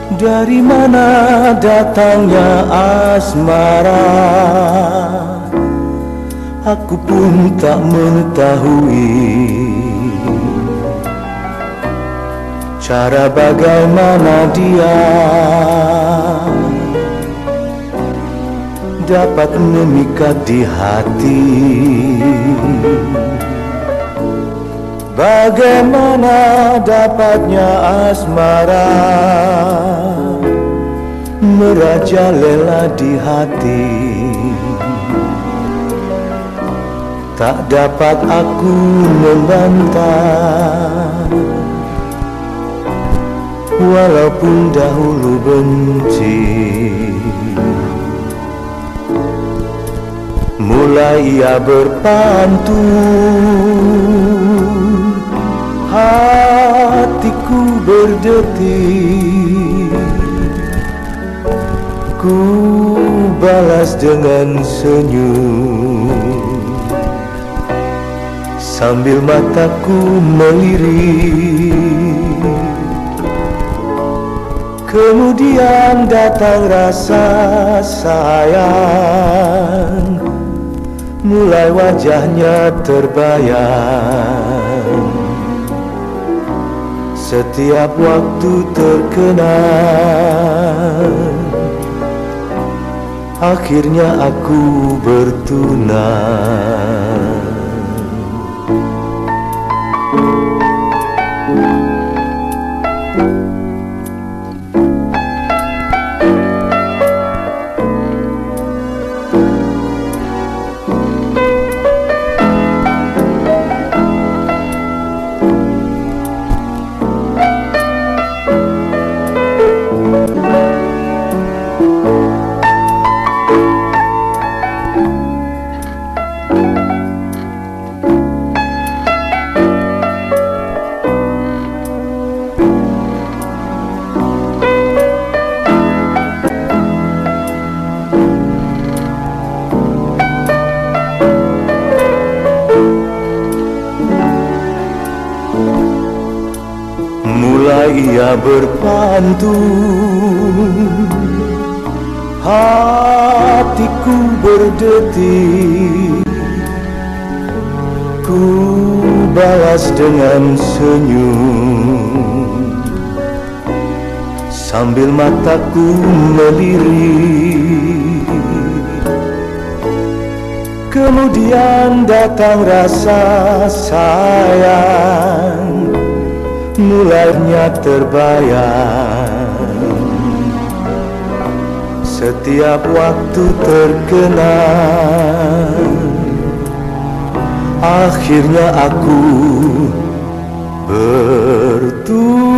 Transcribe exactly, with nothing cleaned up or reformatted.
Dari mana datangnya asmara? Aku pun tak mengetahui cara bagaimana dia dapat memikat di hati. Bagaimana dapatnya asmara merajalela di hati? Tak dapat aku membantah, walaupun dahulu benci. Mulai ia berpantun, hatiku berdetik. Ku balas dengan senyum, sambil mataku melirik. Kemudian datang rasa sayang, mulai wajahnya terbayang. Setiap waktu terkenang, akhirnya aku bertunang. Mulai ia berpantun, hatiku berdetik. Ku balas dengan senyum, sambil mataku melirik. Kemudian datang rasa sayang, mulainya terbayang. Setiap waktu terkenang, akhirnya aku bertunang.